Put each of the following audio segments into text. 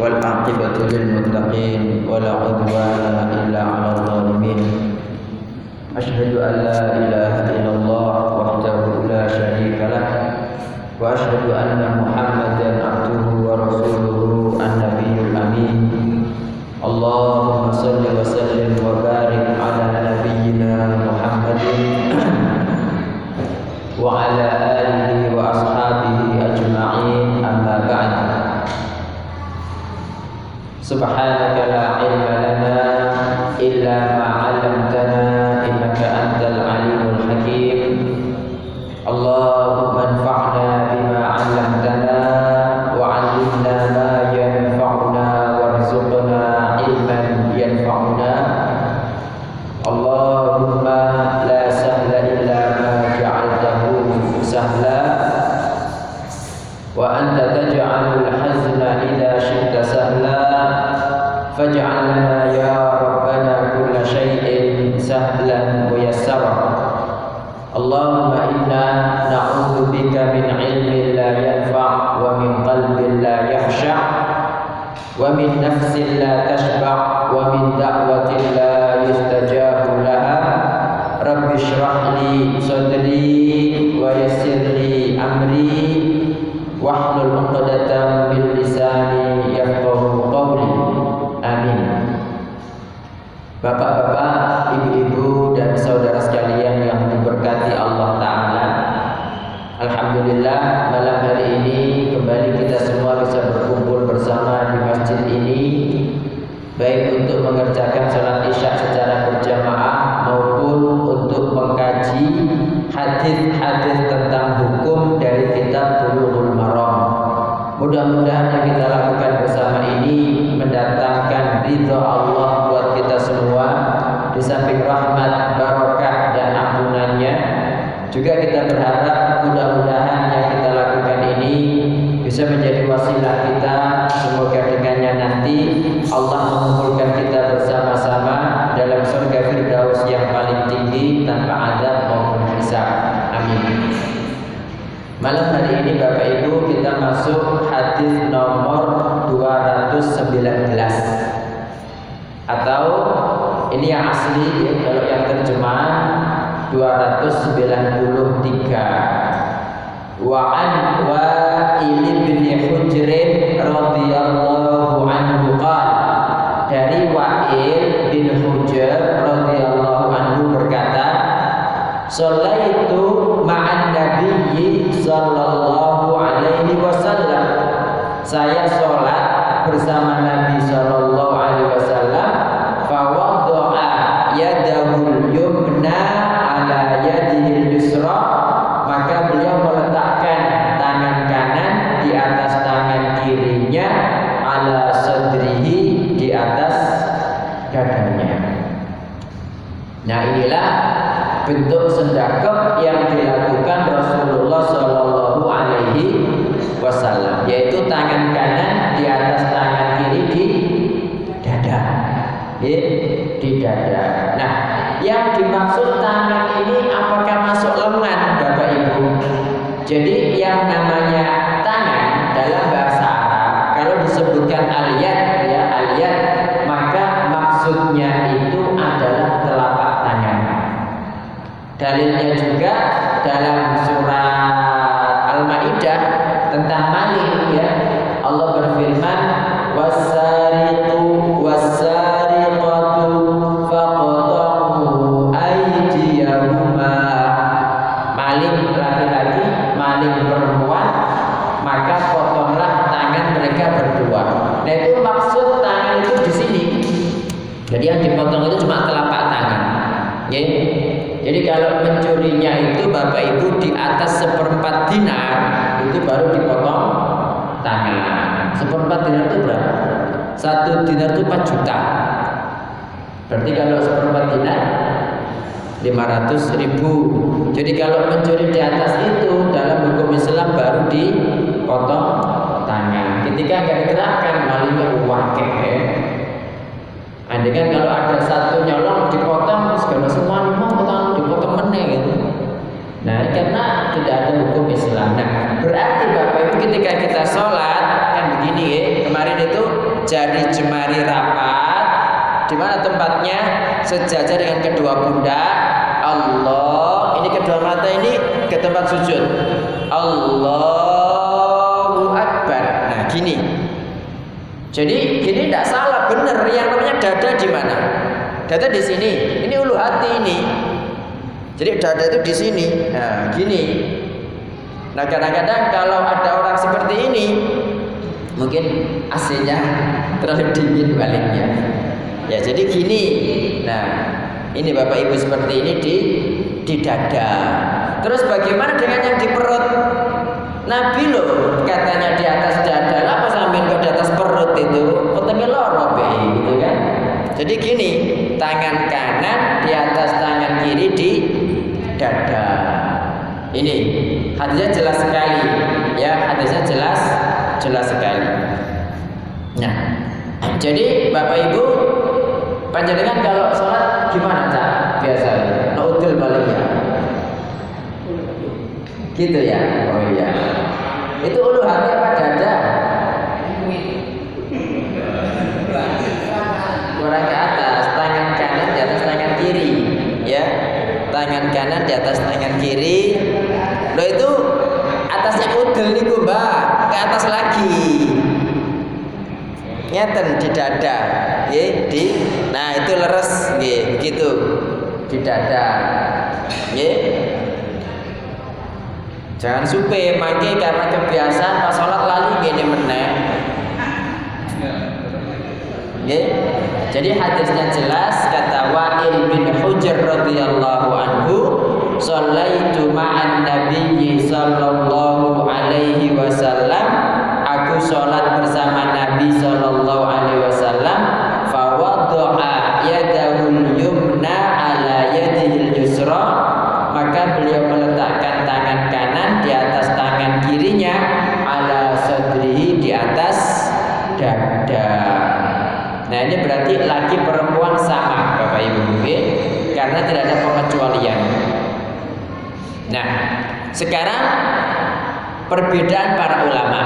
والعاقبة للمتقين ولا عدوان إلا على الظالمين أشهد أن لا إله إلا الله وحده لا شريك له وأشهد أن محمدا عبده ورسوله النبي الأمين اللهم صل وسلم وبارك على نبينا محمد وعلى آله وأصحابه أجمعين أما بعد سبحانك لا علم لنا إلا ما علمتنا إنك أنت العليم الحكيم اللهم انفعنا بما علمتنا وعلمنا ما ينفعنا وارزقنا علما ينفعنا اللهم لا سهل إلا ما جعلته سهلا وأنت تجعل الحزن إذا شئت سهلا فاجعل لنا يا ربنا كل شيء سهلا ميسرا اللهم إنا نعوذ بك من علم لا ينفع ومن قلب لا يخشع ومن نفس لا تشبع ومن دعوة لا يستجاب لها رب اشرح لي صدري ويسر لي أمري واحلل عقدة من lisani yafqahu qawli amin. Bapak-bapak, ibu-ibu dan saudara sekalian yang diberkati Allah Ta'ala, alhamdulillah malam hari ini kembali kita semua bisa berkumpul bersama di masjid ini, baik untuk mengerjakan sholat isya secara berjamaah maupun untuk mengkaji hadis-hadis tentang hukum dari kitab Bulughul Maram. Mudah-mudahan yang kita lakukan bersama ini mendatangkan ridha Allah buat kita semua, di samping rahmat, barakah dan ampunannya. Juga kita berharap mudah-mudahan yang kita lakukan ini bisa menjadi wasilah kita, semoga dengannya nanti Allah mengumpulkan kita bersama-sama dalam surga Firdaus yang paling tinggi tanpa adab maupun hisab. Amin. Malam hari ini Bapak Ibu kita masuk hadis nomor 219, atau ini yang asli ya, kalau yang terjemahan 293. Wa an Wa'il bin Hujr radhiyallahu anhu qala, dari Wa'il bin Hujr radhiyallahu anhu berkata, shallaitu ma'an nabiyyi sallallahu alaihi wasallam, saya sholat bersama Nabi sallallahu alaihi wasallam, fa wada'a yadahul yumna ala yadihil yusra, maka beliau meletakkan tangan kanan di atas tangan kirinya, ala sadrihi, di atas dadanya. Nah, inilah bentuk sedekah yang dilakukan Rasulullah Shallallahu Alaihi Wasallam, yaitu tangan kanan di atas tangan kiri di dada, di dada. Nah, yang dimaksud tangan ini apakah masuk lengan, Bapak Ibu? Jadi yang namanya tangan dalam bahasa Arab, kalau disebutkan aliyat, ya aliyat, maka maksudnya itu adalah telapak tangan. Dalilnya juga dalam surat Al-Maidah tentang maling, ya. Allah berfirman, was-sariqu was-sariqatu faqta'u aydiyahuma, maling laki-laki, maling perempuan, maka potonglah tangan mereka berdua. Nah, itu maksud tangan itu di sini. Jadi yang dipotong itu cuma telapak tangan, ya. Jadi kalau mencurinya itu Bapak Ibu di atas 1/4 dinar, itu baru dipotong tangan. 1/4 dinar itu berapa? 1 dinar itu 4 juta. Berarti kalau 1/4 dinar 500.000. Jadi kalau mencuri di atas itu dalam hukum Islam baru dipotong tangan. Ketika nggak digerakkan malingnya wakil, ya. Andai kan kalau ada satu nyolong dipotong, segala semua mau dipotong meneh gitu. Nah, karena tidak ada hukum Islam. Nah, berarti Bapak Ibu ketika kita sholat kan begini ya. Kemarin itu jari jemari rapat. Di mana tempatnya? Sejajar dengan kedua pundak. Allah, ini kedua mata ini ke tempat sujud. Allahu Akbar. Nah, gini. Jadi gini tidak salah, benar. Yang namanya dada di mana? Dada di sini. Ini ulu hati ini. Jadi dada itu di sini. Nah, gini. Nah, kadang-kadang kalau ada orang seperti ini, mungkin AC-nya terlalu dingin baliknya. Ya, jadi gini. Nah, ini Bapak Ibu seperti ini di dada. Terus bagaimana dengan yang di perut? Nabi loh katanya di atas dada. Apa sampean kok di atas perut itu? Ketemu loro gitu kan? Jadi gini, tangan kanan di atas tangan kiri di dada. Ini hadisnya jelas sekali, ya, hadisnya jelas sekali. Nah, jadi Bapak Ibu, panjenengan kalau sholat gimana Cak? Biasa, naudil baliknya, gitu ya? Oh iya, itu ulu hati apa dada? Kurang ke atas, tangan kanan di atas tangan kiri, ya, tangan kanan di atas tangan kiri. Loh itu atasnya udel nih Mbak, ke atas lagi. Ngeten di dada, nggih, di. Nah, itu leres nggih, gitu. Di dada. Nggih. Jangan supe mangke karena kebiasaan pas salat lali ngene meneh. Nggih. Jadi hadisnya jelas, kata Wa'il bin Hujr radhiyallahu anhu, shallaitu ma'an nabiyyi sallallahu alaihi wasallam, aku sholat bersama Nabi sallallahu alaihi wasallam, fa wada'a yadahul yumna ala yadihil yusra, maka beliau meletakkan tangan kanan di atas tangan kirinya, ala sadrihi, di atas dada. Nah, ini berarti laki perempuan sama Bapak Ibu, karena tidak ada pengecualian. Nah, sekarang perbedaan para ulama.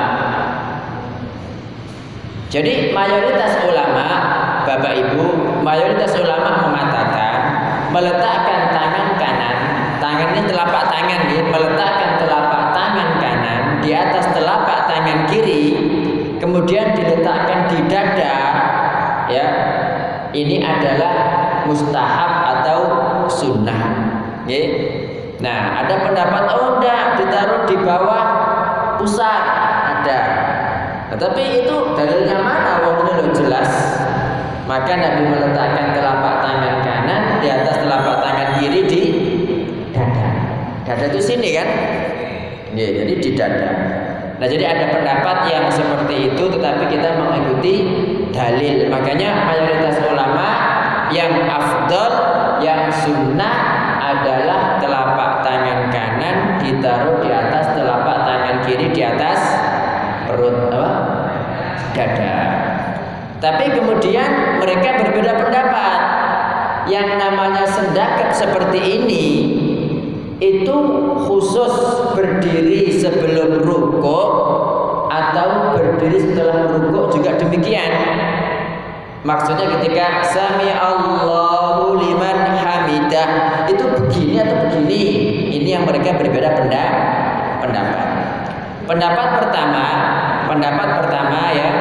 Jadi mayoritas ulama, Bapak Ibu, mayoritas ulama mengatakan meletakkan tangan kanan, tangan ini telapak tangan, meletakkan telapak tangan kanan di atas telapak tangan kiri, kemudian diletakkan di dada, ya, ini adalah mustahab atau sunnah, ya. Nah, ada pendapat enggak, ditaruh di bawah pusat, ada. Tetapi itu dalilnya mana? Wong ini loh jelas. Maka Nabi meletakkan telapak tangan kanan di atas telapak tangan kiri di dada. Dada itu sini kan? Ya, jadi di dada. Nah, jadi ada pendapat yang seperti itu, tetapi kita mengikuti dalil. Makanya mayoritas ulama yang afdal, yang sunnah adalah telapak tangan kanan ditaruh di atas telapak tangan kiri di atas perut, apa? Dada. Tapi kemudian mereka berbeda pendapat. Yang namanya sendakep seperti ini itu khusus berdiri sebelum rukuk atau berdiri setelah rukuk juga demikian. Maksudnya ketika sami Allahu liman hamidah itu begini atau begini. Ini yang mereka berbeda pendapat. Pendapat pertama ya.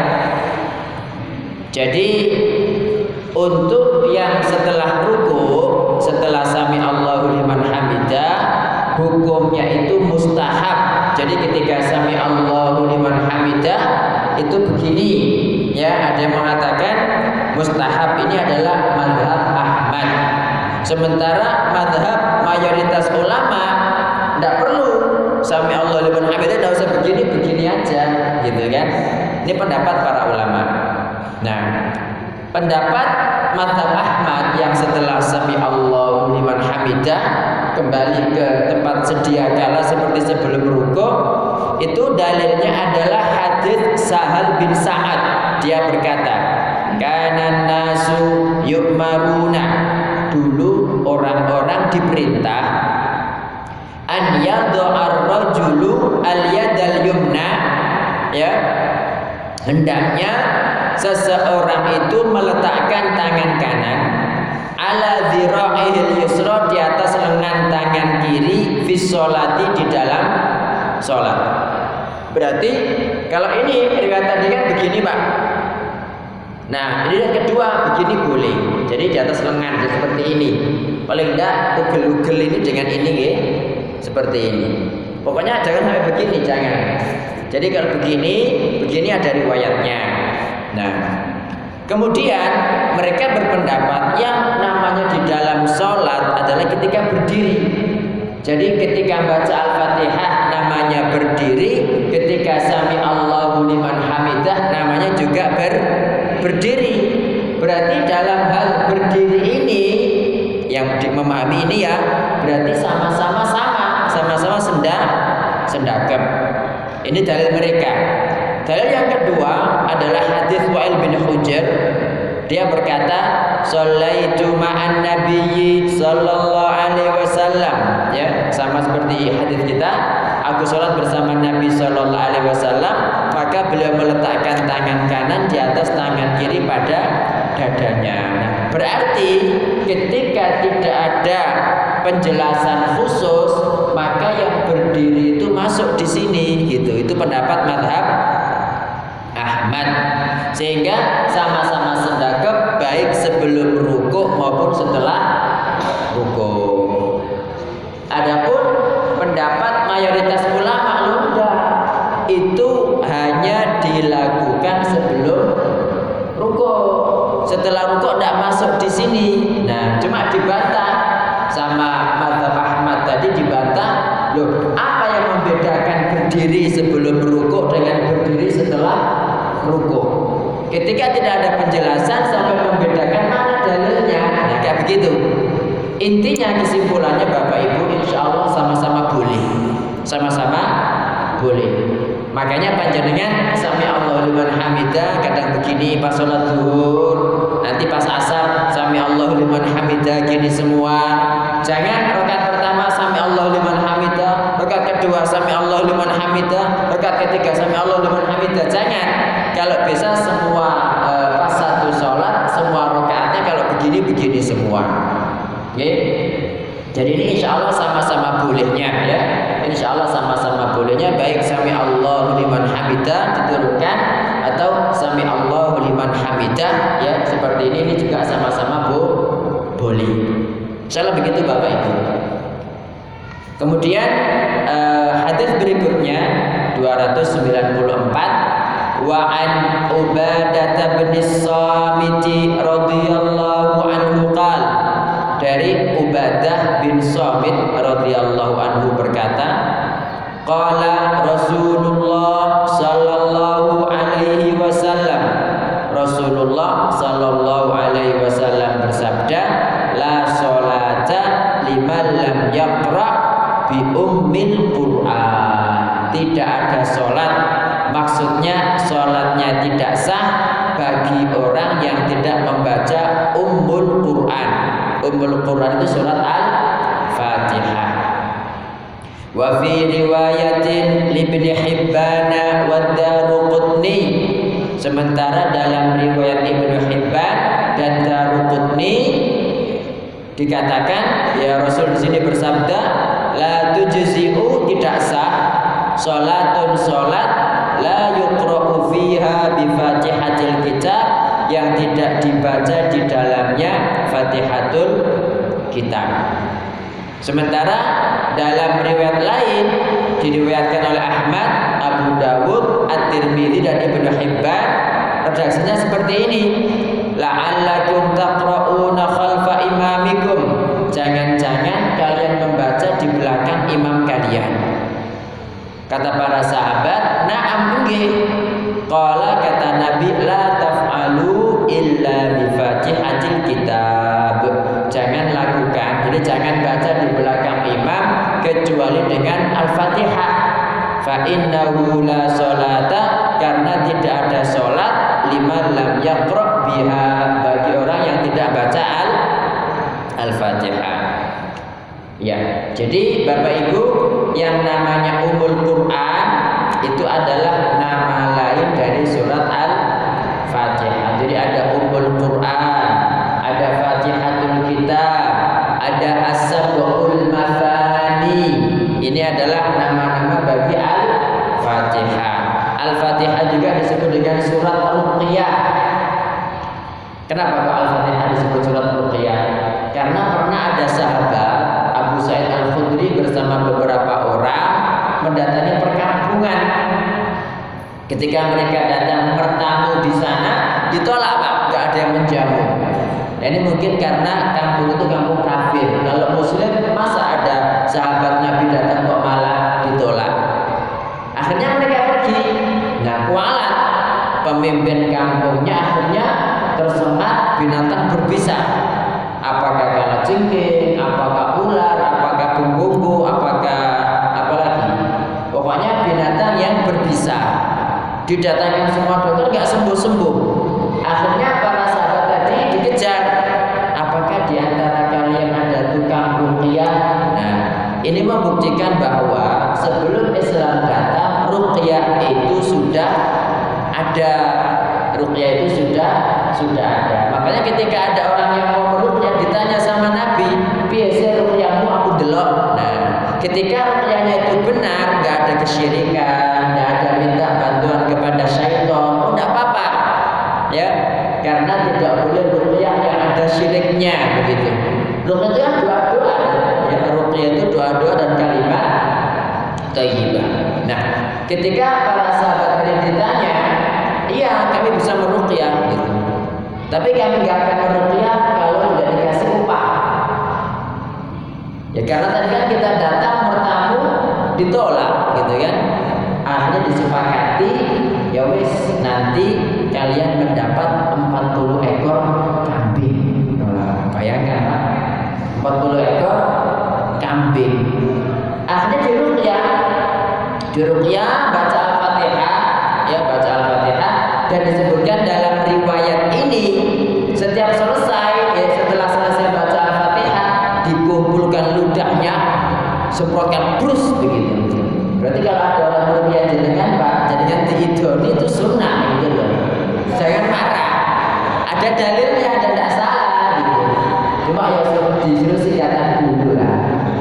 Jadi untuk yang setelah rukuk, setelah sami Allahu liman hamidah, hukumnya itu mustahab. Jadi ketika sami Allahu liman hamidah itu begini, ya, ada yang mengatakan mustahab. Ini adalah mazhab Ahmad. Sementara mazhab mayoritas ulama tidak perlu sami Allahu liman hamidah, tidak usah begini aja, gitu kan? Ini pendapat para ulama. Nah, pendapat mazhab Ahmad yang setelah sami Allahu liman hamidah kembali ke tempat sedia kala seperti sebelum rukuk, itu dalilnya adalah hadis Sahal bin Sa'ad. Dia berkata, kanan nasu yu'maruna, dulu orang-orang diperintah an yadha'ar rajulu al yadal yumna, ya, hendaknya seseorang itu meletakkan tangan kanan ala dhira'ihil yusra, di atas lengan tangan kiri, fi sholati, di dalam sholat. Berarti kalau ini riwayat tadi kan begini Pak. Nah, ini yang kedua begini boleh. Jadi di atas lengan seperti ini. Paling enggak ugel-ugel ini dengan ini ya. Seperti ini. Pokoknya jangan sampai begini, jangan. Jadi kalau begini ada riwayatnya. Nah, kemudian mereka berpendapat yang namanya di dalam sholat adalah ketika berdiri. Jadi ketika baca Al-Fatihah namanya berdiri, ketika sami Allahu liman hamidah namanya juga berdiri. Berarti dalam hal berdiri ini yang memahami ini ya, berarti sama-sama sendagem. Ini dalil mereka. Dalil yang kedua adalah hadis Wa'il bin Hujr. Dia berkata, "Shallaitu ma'an nabiyyi sallallahu alaihi wasallam." Ya, sama seperti hadis kita. Aku sholat bersama Nabi sallallahu alaihi wasallam, maka beliau meletakkan tangan kanan di atas tangan kiri pada dadanya. Nah, berarti ketika tidak ada penjelasan khusus, maka yang berdiri itu masuk di sini gitu. Itu pendapat mazhab Ahmad. Sehingga sama-sama sendagem baik sebelum rukuk maupun setelah rukuk. Adapun pendapat mayoritas ulama itu hanya dilakukan sebelum rukuk. Setelah rukuk tidak masuk di sini. Nah, cuma dibantah sama mazhab Ahmad tadi, dibantah. Loh, apa yang membedakan berdiri sebelum rukuk dengan berdiri setelah rukuk? Ketika tidak ada penjelasan sampai membedakan mana dalilnya. Nah, kayak begitu. Intinya kesimpulannya Bapak Ibu, insya Allah sama-sama boleh. Sama-sama boleh. Makanya panjenengan sami Allahu liman hamidah kadang begini pas sholat zuhur, nanti pas asar sami Allahu liman hamidah gini semua. Jangan rakaat pertama sami Allahu liman hamidah, rakaat kedua sami Allahu liman hamidah, rakaat ketiga sami Allahu liman hamidah. Jangan. Kalau bisa semua pas satu sholat semua rakaatnya kalau begini semua. Oke. Jadi ini insya Allah sama-sama bolehnya ya. Insya Allah sama-sama bolehnya, baik sami Allahu liman hamidah diturunkan atau sami Allahu liman hamidah ya, seperti ini juga sama-sama boleh. Insyaallah begitu Bapak Ibu. Kemudian hadis berikutnya 294, wa an Ubadah bin Samit radhiyallahu anhu qala, dari Ubadah bin Samit radhiyallahu anhu berkata, qala Rasulullah sallallahu alaihi wasallam, Rasulullah sallallahu alaihi wasallam bersabda, la sholata liman lam yaqra bi ummil Qur'an. Tidak ada sholat, maksudnya sholatnya tidak sah bagi orang yang tidak membaca Ummul Qur'an. Ummul Qur'an itu surat Al-Fatihah. Wa fi riwayatin Ibnu Hibban wa Daruqutni. Sementara dalam riwayat Ibnu Hibban dan Daruqutni dikatakan, ya Rasul di sini bersabda, la tujzi'u, tidak sah salatun salat la yuqra'u fiha bi Fatihatil kitab, yang tidak dibaca di dalamnya Fatihatul kitab. Sementara dalam riwayat lain diriwayatkan oleh Ahmad, Abu Dawud, At-Tirmidzi dan Ibnu Hibban, redaksinya seperti ini, la'allakum taqra'una khalfa imamikum, jangan-jangan kalian membaca di belakang imam kalian. Kata para sahabat, na'am nggih. Qala, kata Nabi, la taf'alu illa bi Fatihatil kitab, jangan lakukan, jadi jangan baca di belakang imam kecuali dengan Al-Fatihah. Fa innahu la sholata, karena tidak ada sholat liman lam yaqra biha, bagi orang yang tidak baca Al-Fatihah. Ya, jadi Bapak Ibu, yang namanya Ummul Qur'an itu adalah nama lain dari surat Al-Fatihah. Fatihah. Jadi ada Ummul Quran, ada Fatihatul Kitab, ada As-Sab'ul Mathani. Ini adalah nama-nama bagi Al-Fatihah. Al-Fatihah juga disebut dengan surat Ruqyah. Kenapa kok Al-Fatihah disebut surat Ruqyah? Karena pernah ada sahabat Abu Sa'id Al-Khudri bersama beberapa orang mendatangi perkampungan. Ketika mereka datang bertamu di sana, ditolak Pak, nggak ada yang menjamu. Nah, ini mungkin karena kampung itu kampung kafir. Kalau Muslim masa ada sahabat Nabi datang kok malah ditolak. Akhirnya mereka pergi. Nah, kualat pemimpin kampungnya akhirnya tersengat binatang berbisa. Apakah kalajengking, apakah ular, apakah bungbu, apakah apa lagi? Pokoknya binatang yang berbisa. Didatangkan semua dokter nggak sembuh-sembuh. Akhirnya para sahabat tadi dikejar. Apakah di antara kalian ada tukang ruqyah? Nah, ini membuktikan bahwa sebelum Islam datang, ruqyah itu sudah ada. Ruqyah itu sudah ada. Makanya ketika ada orang yang mau meruqyah ditanya sama Nabi, "Biasa ruqyahmu aku delok." Nah, ketika ruqyahnya itu benar, nggak ada kesyirikan, nggak ada minta bantuan kepada syaitan, oh nggak apa-apa, ya, karena tidak boleh ruqyah yang ada syiriknya, begitu. Ruqyah itu kan doa-doa, ya, ruqyah itu doa-doa dan kalimat thayyibah. Nah, ketika para sahabat tadi ditanya, iya kami bisa meruqyah, gitu. Tapi kami nggak akan meruqyah kalau tidak dikasih upah. Ya karena tadi kan kita datang bertamu ditolak, gitu kan. Akhirnya disepakati, ya wis nanti kalian mendapat 40 ekor kambing. Nah, bayangkan Pak, 40 ekor kambing. Akhirnya diruqyah baca Al-Fatihah, ya baca Al-Fatihah, dan disebutkan dalam riwayat ini setiap selesai, ya setelah selesai baca Al-Fatihah dikumpulkan ludahnya, semprotkan brus begitu. Berarti kalau ada orang meruqyah jenengan Pak, jenengan diidoni itu sunnah gitu loh. Jangan marah. Ada dalilnya dan tidak salah gitu. Cuma ya disuruh singkatan dulu lah.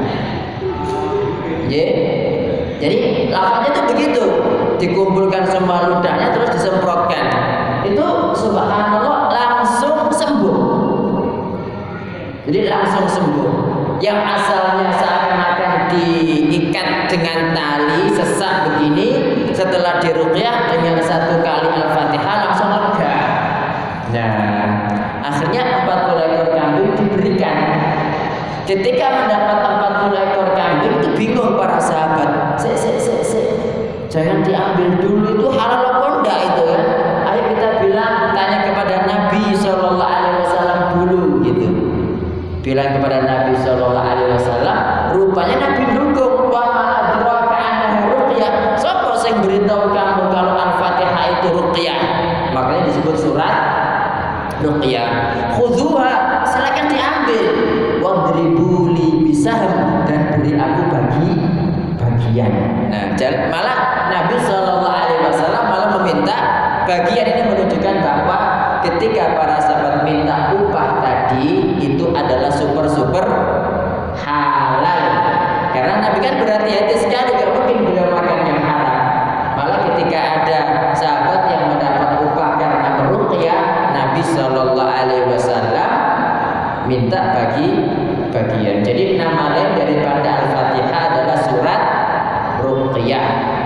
Jadi lafaznya itu begitu, dikumpulkan semua ludahnya terus disemprotkan. Itu subhanallah langsung sembuh. Jadi langsung sembuh. Yang asalnya seakan-akan diikat dengan tali sesak begini, setelah diruqyah dengan satu kali Al-Fatihah langsung lega. Nah, akhirnya 40 ekor kambing diberikan. Ketika mendapat 40 ekor kambing itu bingung para sahabat. Jangan diambil dulu, itu halal apa enggak itu kan? Ayo kita bilang, tanya kepada Nabi SAW dulu gitu. Bilang kepada Nabi SAW, rupanya Nabi dukung. Wa ma adraka annahu ruqyah. Siapa yang beritahu kamu kalau Al-Fatihah itu ruqyah? Makanya disebut surat ruqyah. Khudhuha, silakan diambil. Wadribu li bisahm, dan beri aku bagian. Nah, malah Nabi SAW malah meminta bagian. Ini menunjukkan bahwa ketika para sahabat minta upah tadi itu adalah super halal. Karena Nabi kan berhati-hati sekali, gak mungkin beliau makan yang haram. Malah ketika ada sahabat yang mendapat upah karena meruqyah, Nabi SAW minta bagian. Jadi nama lain daripada Al-Fatihah adalah surat Ruqyah.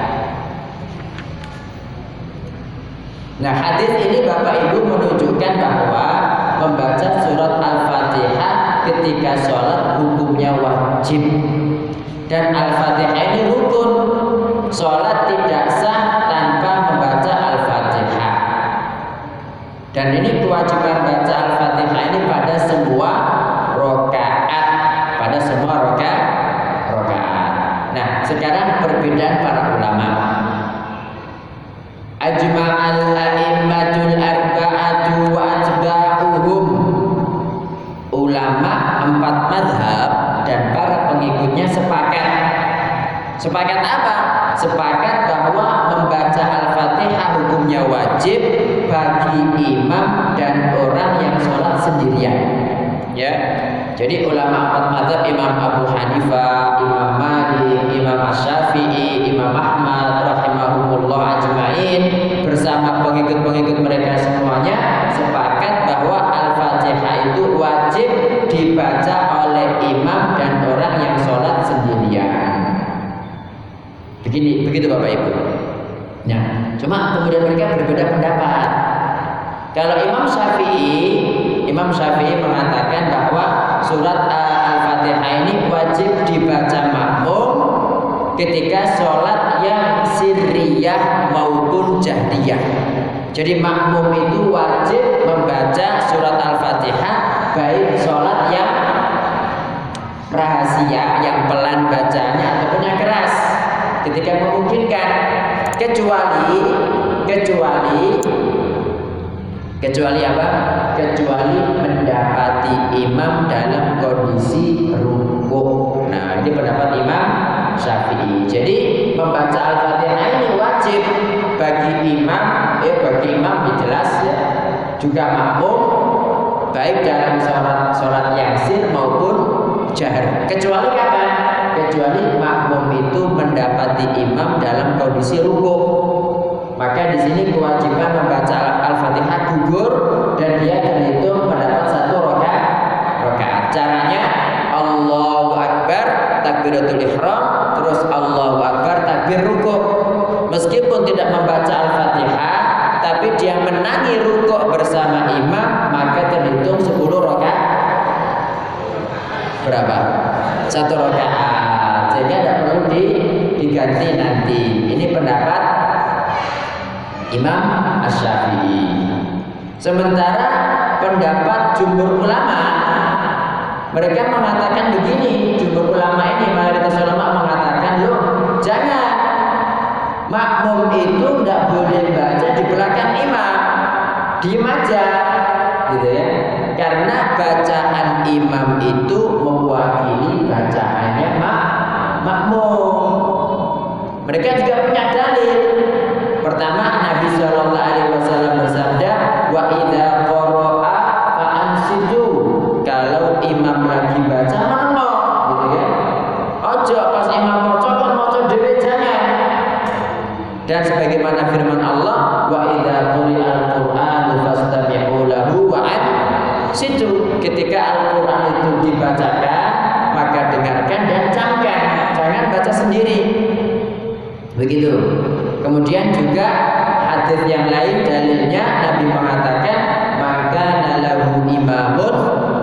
Nah, hadis ini Bapak Ibu menunjukkan bahwa membaca surat Al-Fatihah ketika sholat hukumnya wajib. Dan Al-Fatihah ini rukun. Sholat tidak sah tanpa membaca Al-Fatihah. Dan ini kewajiban baca Al-Fatihah ini pada semua rakaat, Nah, sekarang perbedaan para ulama. Ajma'al a'immatul arba'atu wa atba'uhum. Ulama 4 mazhab dan para pengikutnya sepakat. Sepakat apa? Sepakat bahwa membaca Al-Fatihah hukumnya wajib bagi imam dan orang yang sholat sendirian. Ya, jadi ulama empat mazhab, Imam Abu Hanifah, Imam Malik, Imam Asy-Syafi'i, Imam Ahmad rahimahumullah ajmain bersama pengikut-pengikut mereka semuanya sepakat bahwa Al-Fatihah itu wajib dibaca oleh imam dan orang yang sholat sendirian. Begitu Bapak Ibu. Nah, cuma kemudian mereka berbeda pendapat. Kalau Imam Syafi'i mengatakan bahwa surat Al-Fatihah ini wajib dibaca makmum ketika sholat yang sirriyah maupun jahriyah. Jadi makmum itu wajib membaca surat Al-Fatihah baik sholat yang rahasia, yang pelan bacanya ataupun yang keras, ketika memungkinkan, kecuali apa? Kecuali mendapati imam dalam kondisi rukuk. Nah, ini pendapat Imam Syafi'i. Jadi membaca Al-Fatihah ini wajib bagi imam jelas ya, juga makmum baik dalam sholat yang sir maupun jahar. Kecuali kapan? Kecuali makmum itu mendapati imam dalam kondisi rukuk. Maka di sini kewajiban membaca Al-Fatihah gugur dan dia terhitung mendapat satu rakaat. Caranya Allahu Akbar takbiratul ihram, terus Allahu Akbar takbir rukuk. Meskipun tidak membaca Al-Fatihah, tapi dia menangi rukuk bersama imam, maka terhitung 10 rakaat. Berapa? 1 rakaat. Sehingga tidak perlu diganti nanti. Ini pendapat Imam Asy-Syafi'i. Sementara pendapat jumhur ulama, mereka mengatakan begini. Jumhur ulama ini, mayoritas ulama mengatakan, loh, jangan, makmum itu tidak boleh baca di belakang imam, diem aja, gitu ya. Karena bacaan imam itu mewakili bacaannya makmum. Mereka juga punya dalil. Pertama, Nabi Shallallahu Alaihi Wasallam bersabda, wa idza qara'a fa ansitu. Kalau imam lagi baca mana, gitu ya. Ojo pas imam maca dhewe jangan. Dan sebagaimana firman Allah, wa idza quri'al Qur'anu fastami'u lahu wa ansitu. Ketika Al-Qur'an itu dibacakan, maka dengarkan dan camkan, jangan baca sendiri. Begitu. Kemudian juga hadis yang lain dalilnya Nabi mengatakan, maka nalahu imamun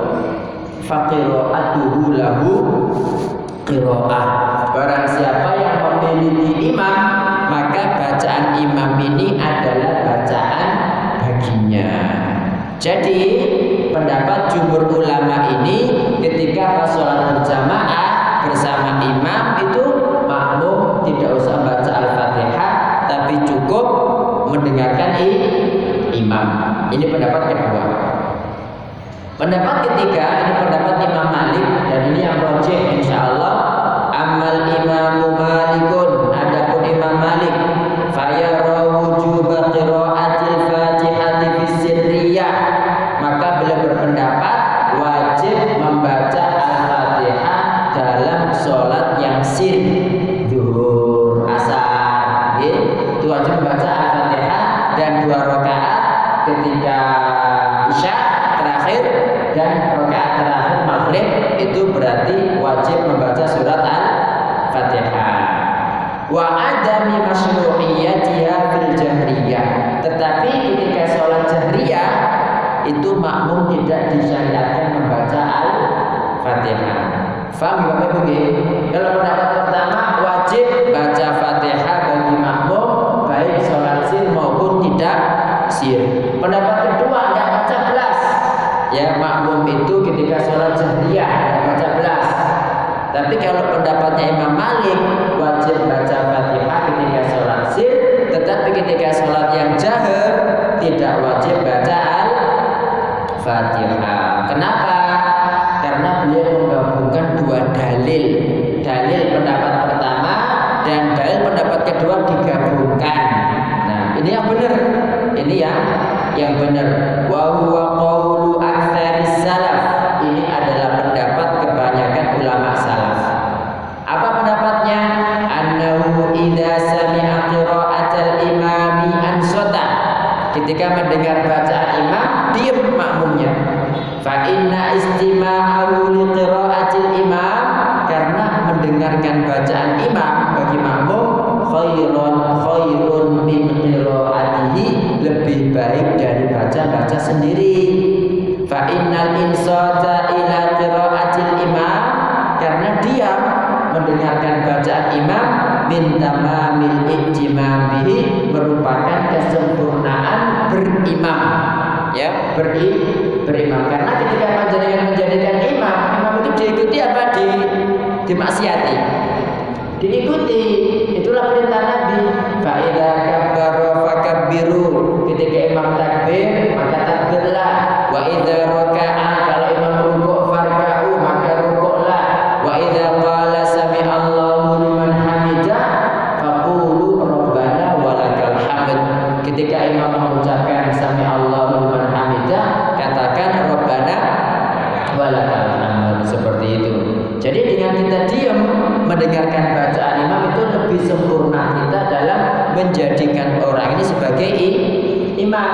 faqira'atuhu lahu qira'ah. Barang siapa yang memiliki imam, maka bacaan imam ini adalah bacaan baginya. Jadi pendapat jumhur ulama ini, ketika pas sholat berjamaah bersama imam itu makmum tidak usah baca Al-Fatihah, tapi cukup mendengarkan imam. Ini pendapat kedua. Pendapat ketiga, ini pendapat Imam Malik, dan ini yang rajih insyaallah. Amal Imamu Malikun, adapun Imam Malik, fayara wujuba qiraatil Fatihati fis sirriyah, maka beliau berpendapat wajib membaca Al-Fatihah dalam sholat yang sir, zuhur, asar, itu wajib membaca Al-Fatihah, dan 2 rakaat ketika isya terakhir dan rakaat terakhir maghrib itu berarti wajib membaca surat Al-Fatihah. Wa adami masyru'iyyatiha fil jahriyah. Tetapi ketika sholat jahriyah itu makmum tidak disyariatkan membaca Al-Fatihah. Faham Bapak Ibu? Kalau pendapat pertama wajib baca Fatihah bagi makmum baik sholat sir maupun tidak sir. Pendapat kedua tidak baca belas. Ya, makmum itu ketika sholat jahriyah tidak baca belas. Tapi kalau pendapatnya Imam Malik wajib baca Fatihah ketika sholat sir, tetapi ketika sholat yang jahar tidak wajib baca Al-Fatihah. Kenapa? Karena beliau menggabungkan 2 dalil. Dalil pendapat pertama dan dalil pendapat kedua digabungkan. Nah, ini yang benar. Ini yang yang benar. Wa huwa qaulu aktsaris salaf. Ini adalah pendapat kebanyakan ulama salaf. Apa pendapatnya? Annahu idza sami'a qira'atal imami ansata. Ketika mendengar bacaan imam, diam makmumnya. Fa inna istima'ahu li qira'atil imam, karena mendengarkan bacaan imam bagi makmum khairun min qira'atihi, lebih baik dari baca sendiri. Fa innal insata ila qira'atil imam, karena dia mendengarkan bacaan imam min tamamil ijtimam bihi, merupakan kesempurnaan berimam, ya, berimam. Karena ketika menjadikan imam itu diikuti apa? Dimaksiati, diikuti. Itulah perintah Nabi. Fa idza kabbara fakabbiru, ketika imam takbir maka takbirlah. Wa idza raka'a, kalau imam rukuk farka'u, maka rukuklah. Wa idza qala sami'allahu liman hamidah faqulu rabbana walakal hamd. Ketika imam mengucapkan sami'allahu liman hamidah, katakan rabbana walakal hamd. Seperti itu. Jadi dengan kita diam mendengarkan bacaan imam, itu lebih sempurna kita dalam menjadikan orang ini sebagai imam.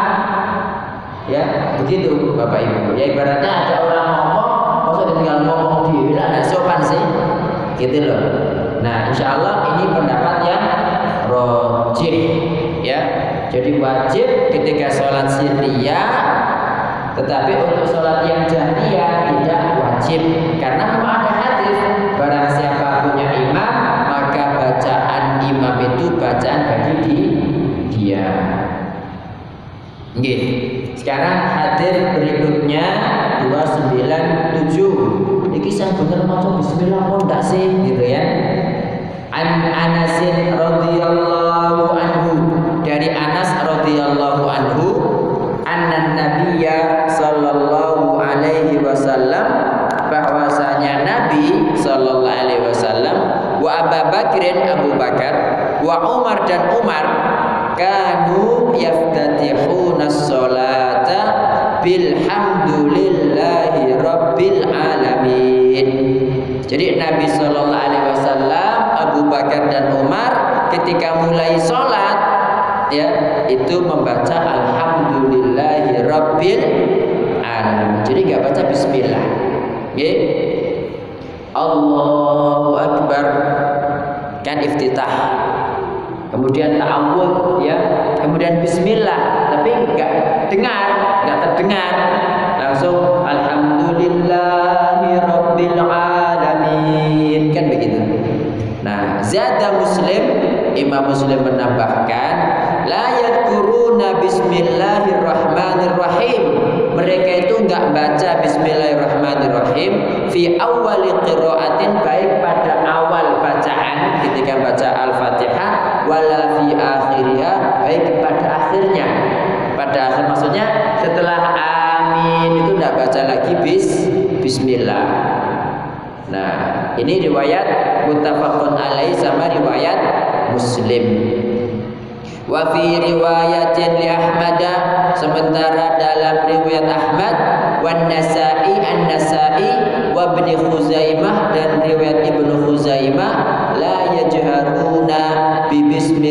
Ya, begitu Bapak Ibu. Ya ibaratnya ada orang ngomong, maksudnya tinggal ngomong diri, ada sopan sih. Gitu loh. Nah, insya Allah ini pendapat yang rajih, ya. Jadi wajib ketika sholat sirriyah, tetapi untuk sholat yang jahriyah tidak wajib, karena memang ada hadis, barang siapa punya imam maka bacaan imam itu bacaan bagi dia. Nggih. Sekarang hadis berikutnya 297. Iki saya bener maca bismillah kok ndak sih gitu ya. An Anasin radhiyallahu anhu, dari Anas radhiyallahu anhu, anna nabiyya sallallahu alaihi wasallam, bahwasanya Nabi sallallahu alaihi wasallam, wa Abu Bakrin, Abu Bakar, wa Umar dan Umar, kanu yaftatihuna sholata bilhamdulillahi rabbil alamin. Jadi Nabi sallallahu alaihi wasallam, Abu Bakar dan Umar ketika mulai sholat, ya, itu membaca alhamdulillahi rabbil alamin. Jadi enggak baca bismillah. Nggih. Allahu akbar kan iftitah. Kemudian ta'awudz, ya, kemudian bismillah, tapi enggak terdengar. Langsung alhamdulillahi rabbil alamin, kan begitu. Nah, zada Muslim, Imam Muslim menambahkan, la yadhkuruna bismillahirrahmanirrahim. Mereka itu enggak baca bismillahirrahmanirrahim fi awwali qiraatin, baik pada awal bacaan ketika baca Al-Fatihah, wala fi akhiriha, baik pada akhirnya. Pada akhir maksudnya setelah amin itu enggak baca lagi bismillah. Nah, ini riwayat muttafaqun alaih sama riwayat Muslim. Wa fi riwayatin li Ahmad, sementara dalam riwayat Ahmad, wan Nasa'i, An-Nasa'i, wa Ibnu Khuzaimah, dan riwayat Ibnu Khuzaimah, la yajharuna bi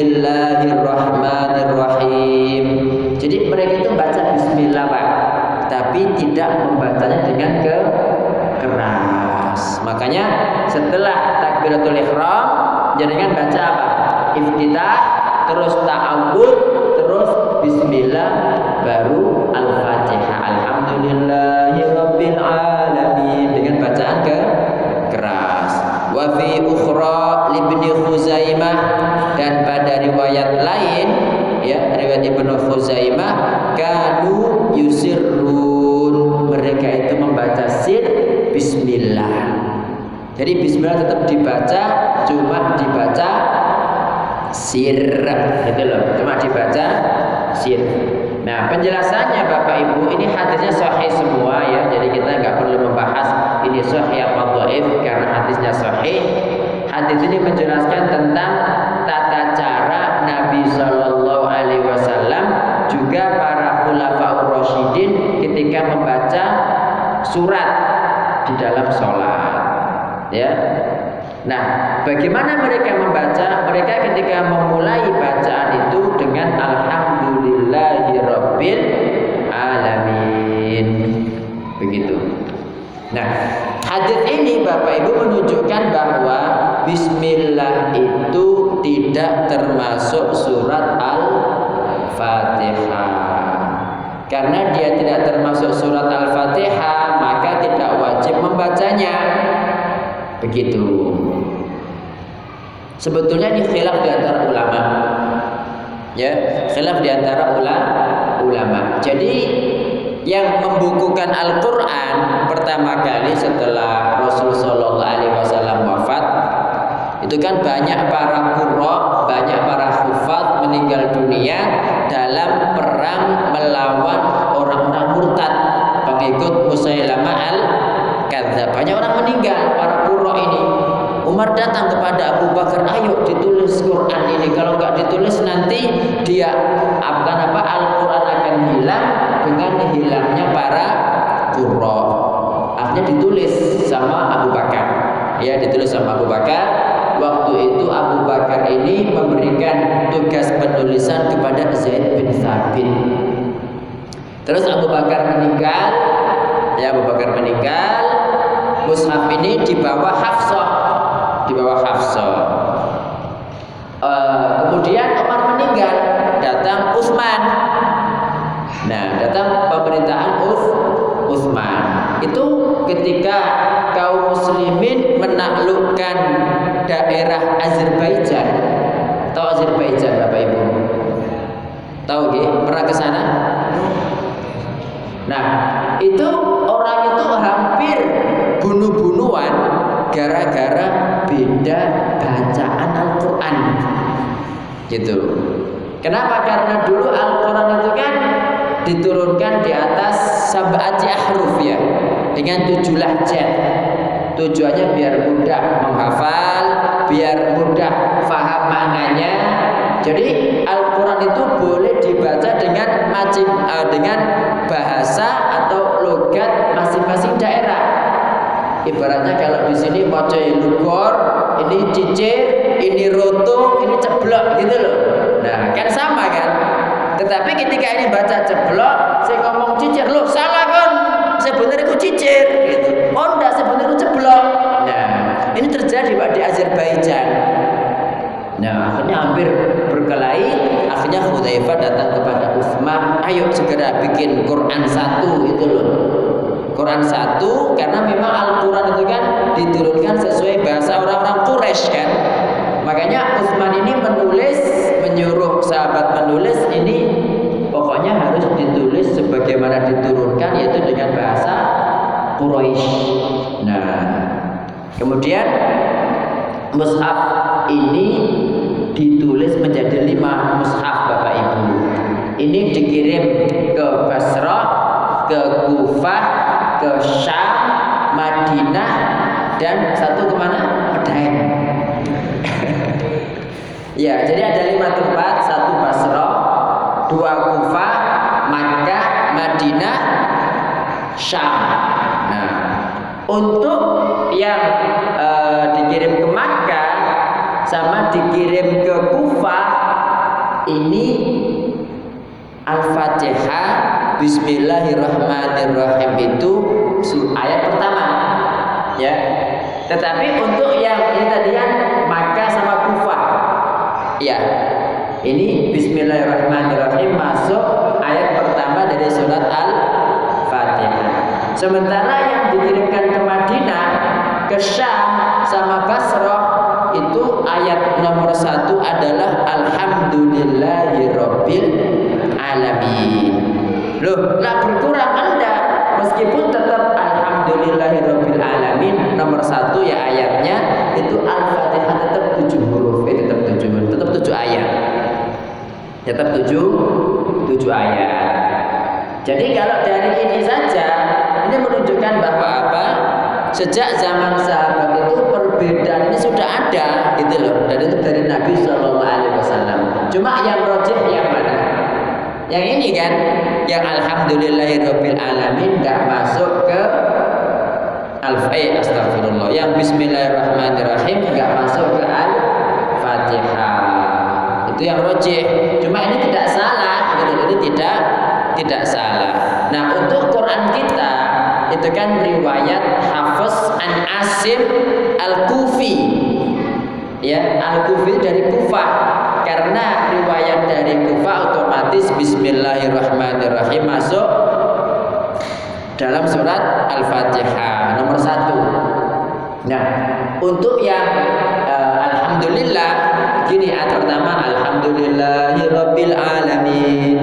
bismillahirrahmanirrahim. Jadi mereka itu baca bismillah, Pak, tapi tidak membacanya dengan keras. Makanya setelah takbiratul ihram jangan baca apa? Iftitah, terus ta'awudz, terus bismillah, baru al-Fatihah, alhamdulillahirabbil alamin, dengan bacaan keras. Wa fi ukhra libni Khuzaimah, dan pada riwayat lain, ya, riwayat Ibnu Khuzaimah, kanu yusirrun, mereka itu membaca sir bismillah. Jadi bismillah tetap dibaca, cuma dibaca sir, gitu loh, cuma dibaca sir. Nah, penjelasannya Bapak Ibu, ini hadisnya sahih semua, ya. Jadi kita nggak perlu membahas ini sahih apa dhaif, karena hadisnya sahih. Hadis ini menjelaskan tentang tata cara Nabi Shallallahu Alaihi Wasallam, juga para khulafa ketika membaca surat di dalam sholat, ya. Nah, bagaimana mereka membaca? Mereka ketika memulai bacaan itu dengan Alhamdulillahirabbil alamin. Begitu. Nah, hadis ini Bapak Ibu menunjukkan bahwa bismillah itu tidak termasuk surat Al-Fatihah. Karena dia tidak termasuk surat Al-Fatihah, maka tidak wajib membacanya. Begitu. Sebetulnya ini khilaf di antara ulama. Ya, khilaf di antara ulama. Jadi yang membukukan Al-Qur'an pertama kali setelah Rasul sallallahu alaihi wasallam wafat, itu kan banyak para qurra, banyak para hufaz meninggal dunia dalam perang melawan orang-orang murtad, pengikut Musailamah al-Kadzdzab. Banyak orang meninggal, para qurra ini. Umar datang kepada Abu Bakar, ayo ditulis Quran ini. Kalau nggak ditulis nanti dia Al-Quran akan hilang dengan hilangnya para qurra. Akhirnya ditulis sama Abu Bakar. Ya, ditulis sama Abu Bakar. Waktu itu Abu Bakar ini memberikan tugas penulisan kepada Zaid bin Thabit. Terus Abu Bakar meninggal. Ya, Abu Bakar meninggal. Mushaf ini di bawah Hafsah. Kemudian Umar meninggal, datang Utsman. Nah, datang pemerintahan Utsman. Itu ketika kaum muslimin menaklukkan daerah Azerbaijan. Tahu Azerbaijan Bapak Ibu? Tahu nggih? Pernah ke sana? Nah, itu orang itu hampir bunuh-bunuhan gara-gara beda bacaan Al-Quran. Gitu. Kenapa? Karena dulu Al-Quran itu kan diturunkan di atas sab'ati ahruf, ya, dengan 7 lahjat. Tujuannya biar mudah menghafal, biar mudah faham maknanya. Jadi Al-Quran itu boleh dibaca dengan bahasa atau logat masing-masing daerah. Ibaratnya kalau di sini maca lugor, ini cicir, ini roto, ini ceblok, gitu loh. Nah, kan sama kan? Tetapi ketika ini baca ceblok, saya ngomong cicir, loh salah kan? Sebenarnya itu cicir, gitu. Oh enggak, sebenarnya itu ceblok. Nah, ini terjadi Pak di Azerbaijan. Nah, akhirnya hampir berkelahi. Akhirnya Hudzaifah datang kepada Utsman, ayo segera bikin Quran 1, itu loh. Quran 1, karena memang Al-Quran itu kan diturunkan sesuai bahasa orang-orang Quraisy kan. Makanya Utsman ini menyuruh sahabat menulis ini, pokoknya harus ditulis sebagaimana diturunkan, yaitu dengan bahasa Quraisy. Nah, kemudian mushaf ini ditulis menjadi 5 mushaf Bapak Ibu. Ini dikirim ke Basrah, ke Kufah, ke Syam, Madinah, dan satu kemana? Madain. Ya, jadi ada 5 tempat, 1 Basrah, 2 Kufah, Makkah, Madinah, Syam. Nah, untuk yang dikirim ke Makkah sama dikirim ke Kufah, ini Al-Fatihah, Bismillahirrahmanirrahim itu ayat pertama, ya. Tetapi untuk yang ini tadi kan Makkah sama Kufah, ya, ini Bismillahirrahmanirrahim masuk ayat pertama dari surat Al-Fatihah. Sementara yang dikirimkan ke Madinah, ke Syam sama Basrah, itu ayat nomor 1 adalah Alhamdulillahirabbil alamin. Loh, lah berkurang Anda, meskipun tetap Alhamdulillahirabbil alamin nomor 1 ya ayatnya, itu Al-Fatihah tetap 7 huruf, tetap 7 huruf, tetap 7 ayat. Tetap 7 ayat. Jadi kalau dari ini saja, ini menunjukkan bahwa apa? Sejak zaman sahabat itu perbedaan ini sudah ada, gitu loh. Dan itu dari Nabi SAW. Cuma yang rajih yang mana? Yang ini kan? yang alhamdulillahirabbil alamin enggak masuk ke astagfirullah. Yang bismillahirrahmanirrahim enggak masuk ke Al-Fatihah. Itu yang rojih. Cuma ini tidak salah, ini tidak salah. Nah, untuk Quran kita itu kan riwayat Hafiz an Asim Al-Kufi. Ya, Al-Kufi dari Kufah. Karena riwayat dari Kufah otomatis bismillahirrahmanirrahim masuk dalam surat Al-Fatihah nomor 1. Nah, untuk yang alhamdulillah gini, pertama alhamdulillahirabbil alamin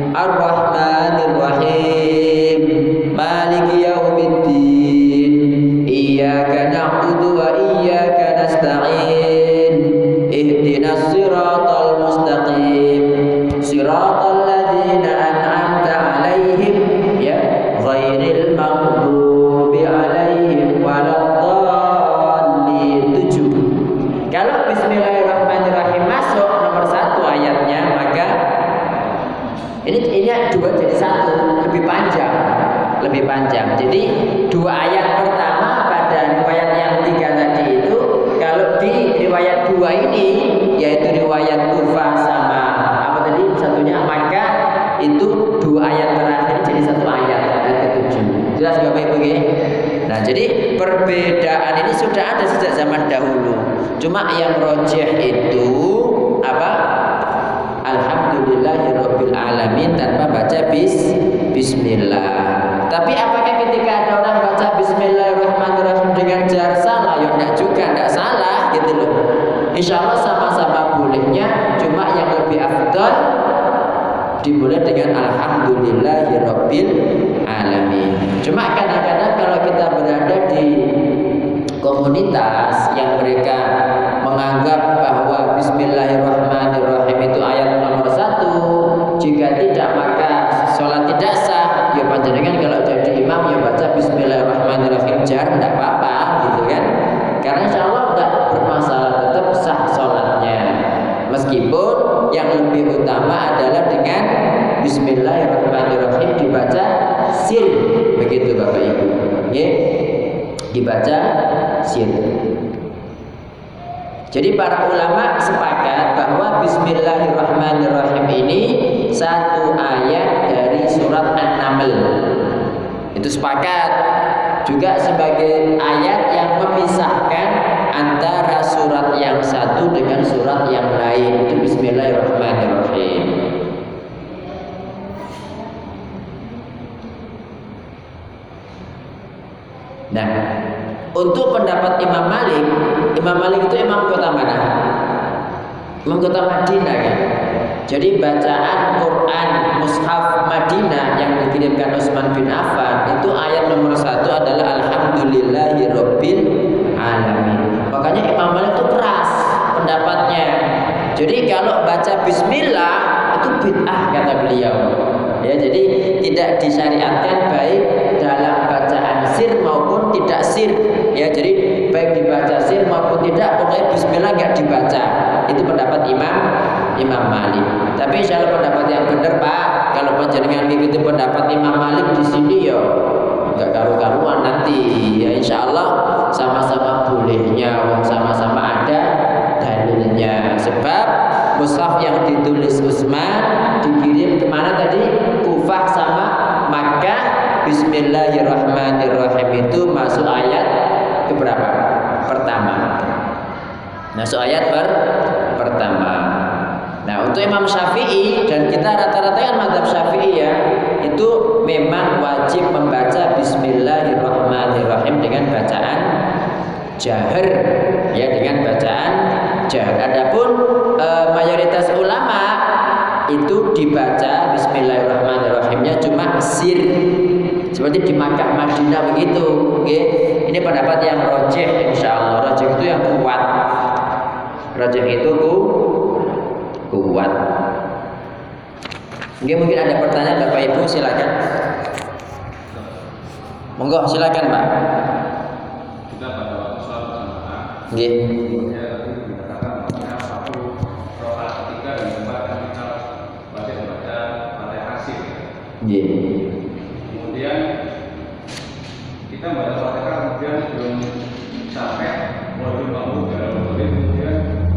arrahmanirrahim maliki yaumiddin iyyaka na'budu wa iyyaka nasta'in ihdinas siratal mustaqim siratal ladzina an'amta 'alaihim ya ghairil maghdubi 'alaihim waladdallin. 7. Kalau bismillahirrahmanirrahim masuk nomor 1 ayatnya, maka ini dua jadi 1, lebih panjang. Jadi 2 ayat pertama pada riwayat yang 3 tadi itu, kalau di riwayat 2 ini yaitu riwayat Kufah sama apa tadi satunya, maka itu 2 ayat terakhir jadi 1 ayat ke-7. Jelas Bapak Ibu ya? Nah, jadi perbedaan ini sudah ada sejak zaman dahulu. Cuma yang rojih itu apa? Alhamdulillahirabbil alamin tanpa baca bismillah. Tapi apakah ketika ada orang baca bismillahirrahmanirrahim dengan jar salah? Ya enggak juga, enggak salah gitu loh. Insyaallah sama-sama bolehnya, cuma yang lebih afdal dimulai dengan alhamdulillahirabbil alamin. Cuma kadang-kadang kalau kita berada di komunitas yang mereka menganggap bahwa bismillahirrahmanirrahim itu ayat nomor 1, jika tidak maka sholat tidak sah, ya panjenengan kalau jadi imam ya baca bismillahirrahmanirrahim jar, tidak apa-apa gitu kan, karena insyaallah tidak bermasalah, tetap sah sholatnya. Meskipun yang lebih utama adalah dengan bismillahirrahmanirrahim dibaca sir, begitu Bapak Ibu ya, dibaca sir. Jadi para ulama sepakat bahwa bismillahirrahmanirrahim ini 1 ayat dari surat An-Naml. Itu sepakat. Juga sebagai ayat yang memisahkan antara surat yang satu dengan surat yang lain. Itu bismillahirrahmanirrahim. Nah, untuk pendapat Imam Malik itu imam kota mana? Imam kota Madinah kan. Jadi bacaan Quran Mushaf Madinah yang dikirimkan Utsman bin Affan itu ayat nomor 1 adalah alhamdulillahirabbil alamin. Makanya Imam Malik itu keras pendapatnya. Jadi kalau baca bismillah itu bid'ah kata beliau. Ya, jadi tidak disyariatkan baik dalam bacaan sir maupun tidak sir. Ya, jadi baik dibaca sir maupun tidak, pokoknya bismillah enggak dibaca. Itu pendapat Imam Malik. Tapi insyaallah pendapat yang benar Pak, kalau panjenengan ngikuti pendapat Imam Malik di sini ya enggak karu-karuan nanti. Ya insyaallah sama-sama bolehnya, sama-sama ada dalilnya. Sebab mushaf yang ditulis Utsman dikirim kemana tadi? Kufah sama Makkah. Bismillahirrahmanirrahim itu masuk ayat keberapa? Pertama. Masuk ayat pertama. Nah, untuk Imam Syafi'i dan kita rata-rata kan mazhab Syafi'i ya, itu memang wajib membaca bismillahirrahmanirrahim dengan bacaan jahar, ya, dengan bacaan jahar. Adapun mayoritas ulama itu dibaca bismillahirrahmanirrahimnya cuma sir, seperti di Makkah Madinah begitu. Okay? Ini pendapat yang rajih, insyaallah rajih itu yang kuat. Rajih itu kuat. Mungkin ada pertanyaan Bapak Ibu, silakan. Monggo silakan Pak. Kita pada waktu sholat berjamaah. Nggih. Satu rakaat ketiga di tempat yang kita baca Fatihah sir. Nggih. kita baca Fatihah kemudian belum sampai wajib makmum kemudian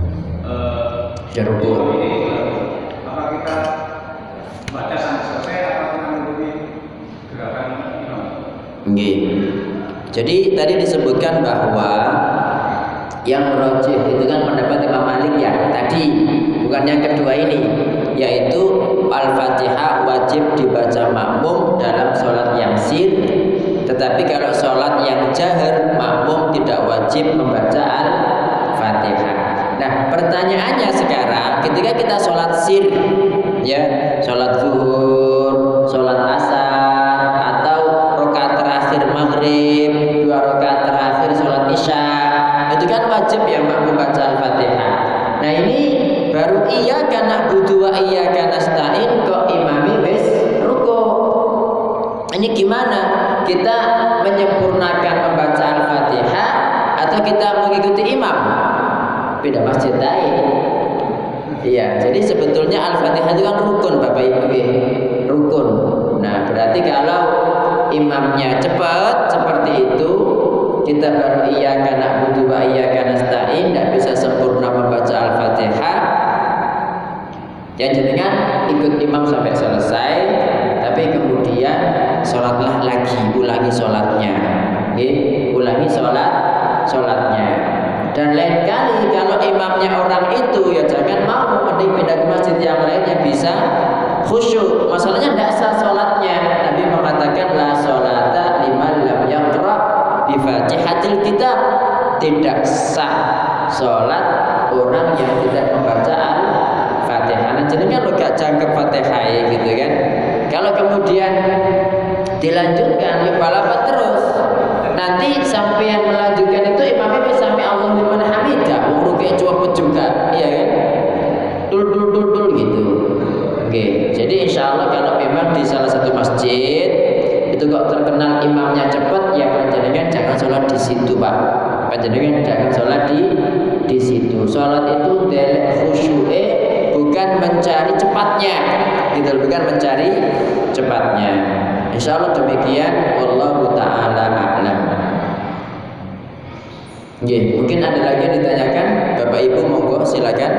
ruku. Ini apa kita baca sampai selesai atau kita mengikuti gerakan imam? Nggih. Jadi tadi disebutkan bahwa yang rajih itu kan pendapat Imam Malik ya. Tadi bukan yang kedua ini, yaitu Al-Fatihah wajib dibaca makmum dalam sholat yang sir. Tetapi kalau sholat yang jahar, makmum tidak wajib membaca Al-Fatihah. Nah, pertanyaannya sekarang, ketika kita sholat sir, ya, sholat zuhur, sholat asar, atau rakaat terakhir maghrib, 2 rakaat terakhir sholat isya, itu kan wajib ya makmum baca Al-Fatihah. Nah ini baru iyyaka na'budu wa iyyaka nasta'in kok imami wis ruku. Ini gimana? Kita menyempurnakan membaca Al-Fatihah atau kita mengikuti imam? Beda masjid lain. Iya, jadi sebetulnya Al-Fatihah itu kan rukun Bapak Ibu, rukun. Nah, berarti kalau imamnya cepat seperti itu, kita baru iyyaka na'budu wa iyyaka nasta'in, tidak bisa sempurna membaca Al-Fatihah. Yang jenengan ikut imam sampai selesai, tapi kemudian sholatlah lagi, ulangi sholatnya, ulangi sholatnya. Dan lain kali kalau imamnya orang itu, ya jangan mau mending pindah ke masjid yang lain yang bisa khusyuk. Masalahnya tidak sah sholatnya. Nabi mengatakan la sholata liman lam yaqra bi Fatihatil Kitab. Tidak sah sholat orang yang tidak membaca Al-Fatihah. Nah, jenengan lo gak jangkep Fatihah gitu kan. Kalau kemudian dilanjutkan ya balapan terus. Nanti sampai yang melanjutkan itu imamnya bisa sampai Allahu liman hamidah. Wong rukuke cepet juga, iya kan? Dul gitu. Oke, jadi insya Allah kalau memang di salah satu masjid itu kok terkenal imamnya cepat, ya panjenengan jangan sholat di situ Pak. Panjenengan jangan sholat di situ. Sholat itu delek khusyu'e, bukan mencari cepatnya, gitu, bukan mencari cepatnya. Insya Allah demikian. Wallahu ta'ala a'lam. Mungkin ada lagi yang ditanyakan Bapak Ibu, monggo silakan.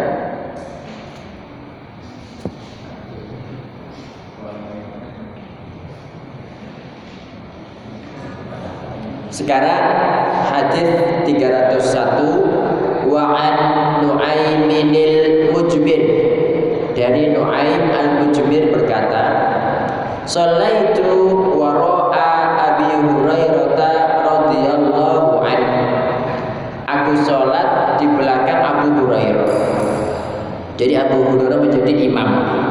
Sekarang hadis 301 wa an Nu'aiminil Mujmir, dari Nu'aim al-Mujmir berkata, Shallaitu wara'a Abi Hurairah radhiyallahu anhu. Aku sholat di belakang Abu Hurairah. Jadi Abu Hurairah menjadi imam.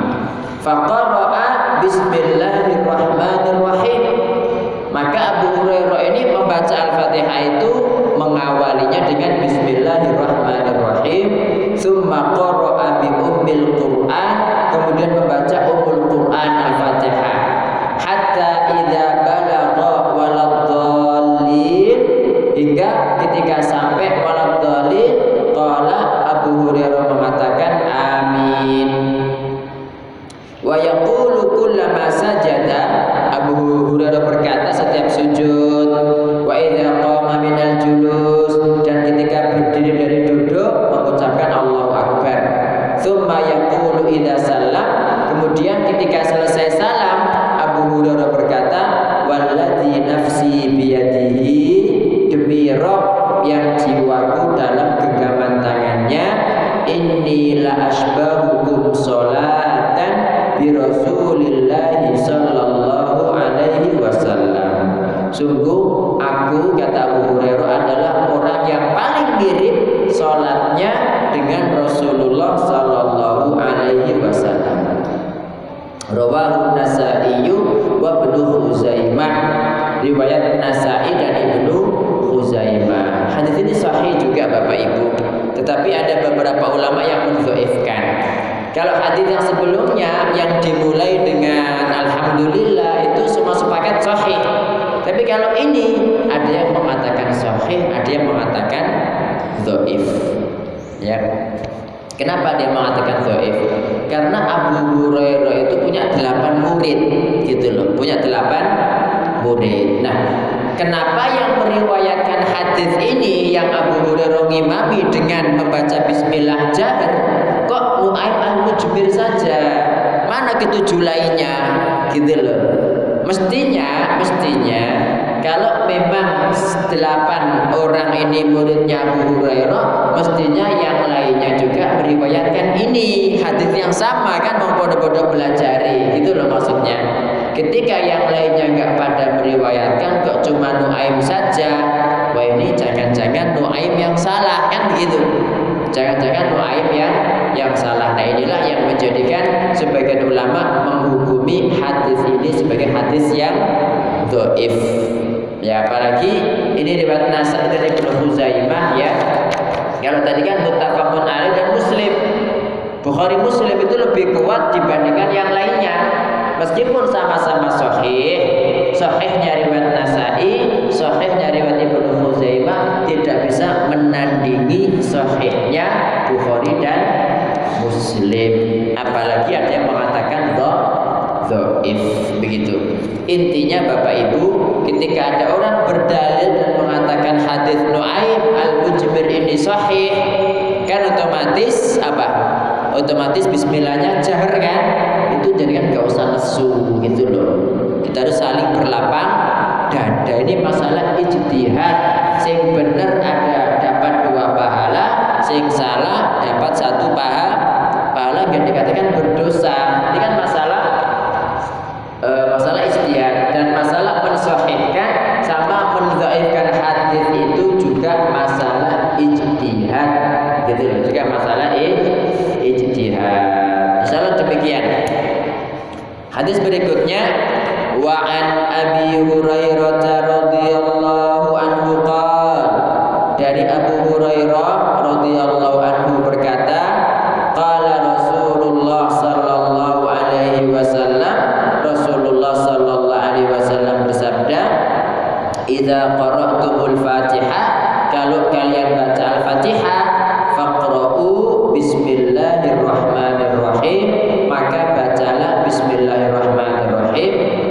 Faqara'a bismillahirrahmanirrahim. Maka Abu Hurairah ini membaca Al-Fatihah itu mengawalinya dengan bismillahirrahmanirrahim. Tsumma qara'a bi ummil Qur'an, kemudian membaca ummul Qur'an Al-Fatihah. Hatta idza balagha waladhdallin, hingga ketika sampai waladhdallin, qala Abu Hurairah mengatakan amin. Wa yaqulu kullama sajada, Abu Hurairah berkata setiap sujud, wa idza qama minal julus, dan ketika berdiri dari duduk mengucapkan Allahu Akbar. Tsumma yaqulu idza salam, kemudian ketika selesai salam Abu Hurairah berkata, walladzi nafsi biyadihi, demi Rabb yang jiwaku dalam genggaman tangannya, inni la asbahukum sholatan bi Rasulillahi sallallahu alaihi wasallam. Sungguh aku, kata Abu Hurairah, adalah orang yang paling mirip sholatnya dengan Rasulullah sallallahu alaihi wasallam. Rawahu Nasa'i wa Ibnu Khuzaimah, riwayat Nasa'i dan Ibnu Khuzaimah. Hadis ini sahih juga Bapak Ibu, tetapi ada beberapa ulama yang mendhaifkan. Kalau hadis yang sebelumnya yang dimulai dengan alhamdulillah itu semua sepakat sahih. Tapi kalau ini ada yang mengatakan sahih, ada yang mengatakan dhaif. Ya. Kenapa dia mengatakan dhaif? Karena Abu Hurairah itu punya 8 murid gitu loh, punya 8 murid. Nah, kenapa yang meriwayatkan hadis ini yang Abu Hurairah ngimami dengan membaca bismillah jahar, kok Nu'aim al-Mujmir saja? Mana ketujuh lainnya? Gitu loh. Mestinya kalau memang 8 orang ini muridnya Abu Hurairah, mestinya yang lainnya juga meriwayatkan ini hadis yang sama kan, mau bodoh-bodoh belajari, gitu loh maksudnya. Ketika yang lainnya nggak pada meriwayatkan, kok cuma Nu'aim saja, wah ini jangan-jangan Nu'aim yang salah kan begitu. Jangan-jangan Nu'aim yang salah. Nah inilah yang menjadikan sebagian ulama menghukumi hadis ini sebagai hadis yang dhaif. Ya apalagi ini riwayat Nasa'i dari Ibnu Khuzaimah ya. Kalau tadi kan muttafaqun alaih dan Muslim, Bukhari Muslim itu lebih kuat dibandingkan yang lainnya. Meskipun sama-sama sahihnya riwayat Nasa'i, sahihnya riwayat Ibnu Khuzaimah tidak bisa menandingi sahihnya Bukhari dan Muslim. Apalagi ada yang mengatakan dhaif begitu. Intinya Bapak Ibu, ketika ada orang berdalil dan mengatakan hadis Nu'aim al-Mujmir ini sahih, kan otomatis apa? Otomatis bismillahnya jahar kan? Itu jadi kan gak usah nesu gitu loh. Kita harus saling berlapang dada. Ini masalah ijtihad. Sing bener ada dapat 2 pahala, sing salah dapat 1 pahala, yang dikatakan berdosa. Ini kan masalah ijtihad, dan masalah mensahihkan sama mendhaifkan hadis itu juga masalah ijtihad gitu loh, juga masalah ijtihad. Insyaallah demikian. Hadis berikutnya, wa an Abi Hurairah radhiyallahu anhu qala, dari Abu Hurairah radhiyallahu anhu berkata, qala Rasulullah sallallahu alaihi wasallam, Rasulullah sallallahu alaihi wasallam bersabda, idza qara'tumul Fatihah, kalau kalian baca Al-Fatihah, faqra'u bismillahirrahmanirrahim, maka bacalah bismillahirrahmanirrahim.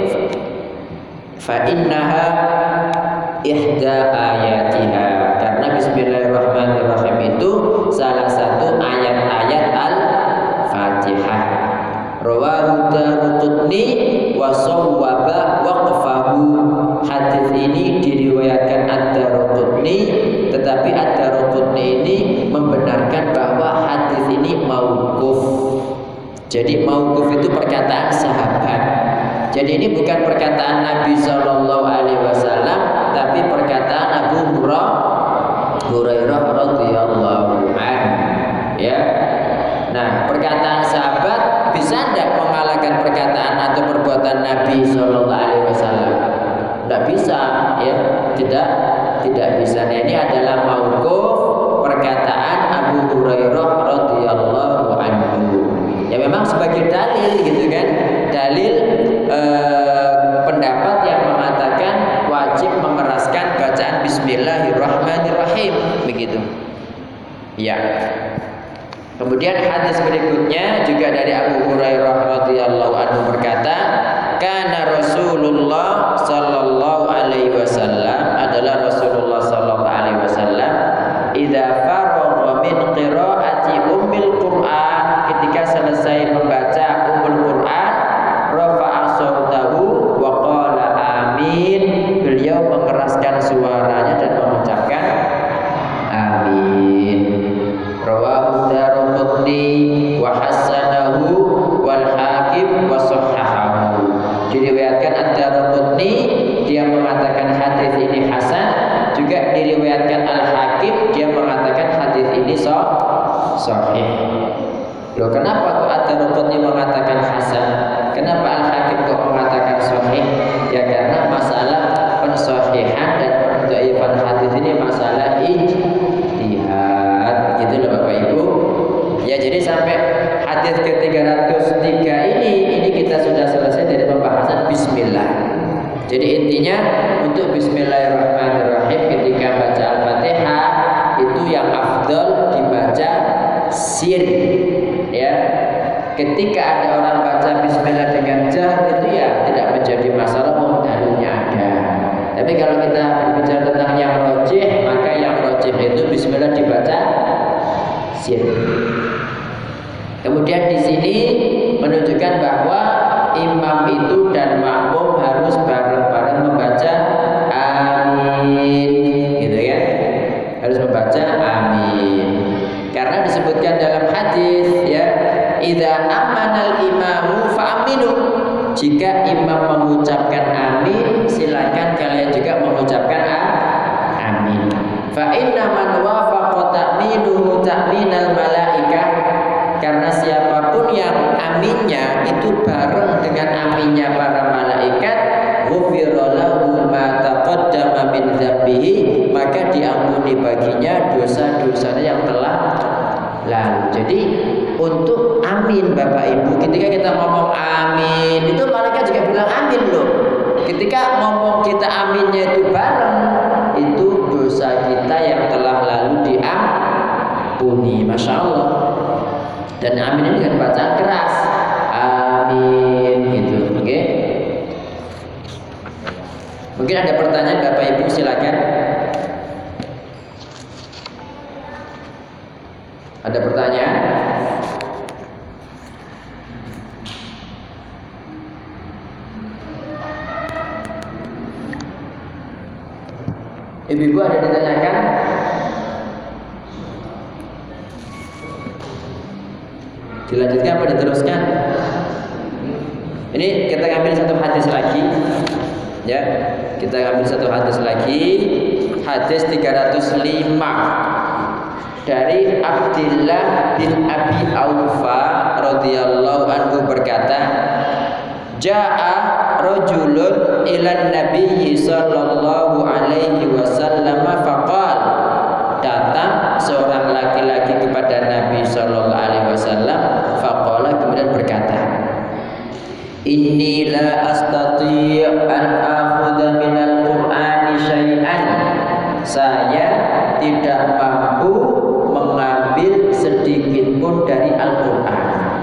Fa innaha ihda ayatiha, karena bismillahirrahmanirrahim itu salah satu ayat-ayat Al-Fatihah. Rawahu Daruqutni wa sawwaba waqfahu. Hadis ini diriwayatkan Ad-Daruqutni, tetapi Ad-Daruqutni ini membenarkan bahwa hadis ini mauquf. Jadi mauquf itu perkataan sahabat. Jadi ini bukan perkataan Nabi Shallallahu Alaihi Wasallam, tapi perkataan Abu Hurairah radhiyallahu anhu. Ya. Nah, perkataan sahabat bisa tidak mengalahkan perkataan atau perbuatan Nabi Shallallahu Alaihi Wasallam? Tidak bisa, ya, tidak bisa. Nah, ini adalah mauquf, perkataan Abu Hurairah radhiyallahu anhu. Ya memang sebagai dalil gitu kan, dalil pendapat yang mengatakan wajib mengeraskan bacaan Bismillahirrahmanirrahim begitu. Ya. Kemudian hadis berikutnya juga dari Abu Hurairah radhiyallahu anhu berkata, kana Rasulullah sallallahu alaihi wasallam, adalah Rasulullah sallallahu alaihi wasallam, idza faragha min qiraati ummil Qur'an, ketika selesai membaca ummul Qur'an, rafa'a sautahu wa qala amin, beliau mengeraskan suaranya dan mengucapkan amin. Rawahu Daruqutni wa hasanahu wal Hakim wa sahhahahu. Diriwayatkan Ad-Daruqutni, dia mengatakan hadis ini hasan, juga diriwayatkan Al-Hakim, dia mengatakan hadis ini sahih. Loh, kenapa kok Ad-Daruqutni mengatakan hasan? Kenapa Al-Hakim kok mengatakan sahih? Ya karena masalah pensahihan dan pendhaifan hadis ini masalah ijtihad, gitu loh Bapak Ibu. Ya, jadi sampai hadis ke-303 ini kita sudah selesai dari pembahasan bismillah. Jadi intinya untuk bismillahirrahmanirrahim ketika baca Al-Fatihah itu yang afdal dibaca sir, ya. Ketika ada orang baca bismillah dengan jah itu ya tidak menjadi masalah, dalilnya ada. Tapi kalau kita berbicara tentang yang rojih, maka yang rojih itu bismillah dibaca sir. Kemudian di sini menunjukkan bahwa imam itu dan makmum harus bareng-bareng membaca amin, gitu ya. Harus membaca amin. Karena disebutkan dalam hadis ya, idza amanal imamu fa'aminu. Jika imam mengucapkan amin, silakan kalian juga mengucapkan amin. Fa inna man wafaqa ta'minuhu ta'minal malaikah. Karena siapapun yang aminnya itu bareng dengan aminnya para malaikat, ghufira lahu ma taqaddama min dzambihi, maka diampuni baginya dosa-dosanya yang telah lalu. Jadi untuk amin Bapak Ibu, ketika kita ngomong amin itu malaikat juga bilang amin loh. Ketika ngomong kita aminnya itu bareng, itu dosa kita yang telah lalu diampuni. Masya Allah. Dan amin ini kan bacaan keras, amin gitu, oke? Mungkin ada pertanyaan Bapak Ibu, silakan. Ada pertanyaan? Ibu-ibu ada ditanyakan? Dilanjutkan apa diteruskan? Ini kita ambil satu hadis lagi, ya. Kita ambil satu hadis lagi, hadis 305 dari Abdullah bin Abi Aufa radhiyallahu anhu berkata, Ja'a rajulun ilan nabiyyi sallallahu alaihi wasallam faqal. Datang seorang laki-laki kepada Nabi sallallahu alaihi wasallam, faqala, kemudian berkata, Inni la astati' an akhudha minal Qur'ani syai'an. Saya tidak mampu mengambil sedikit pun dari Al-Qur'an.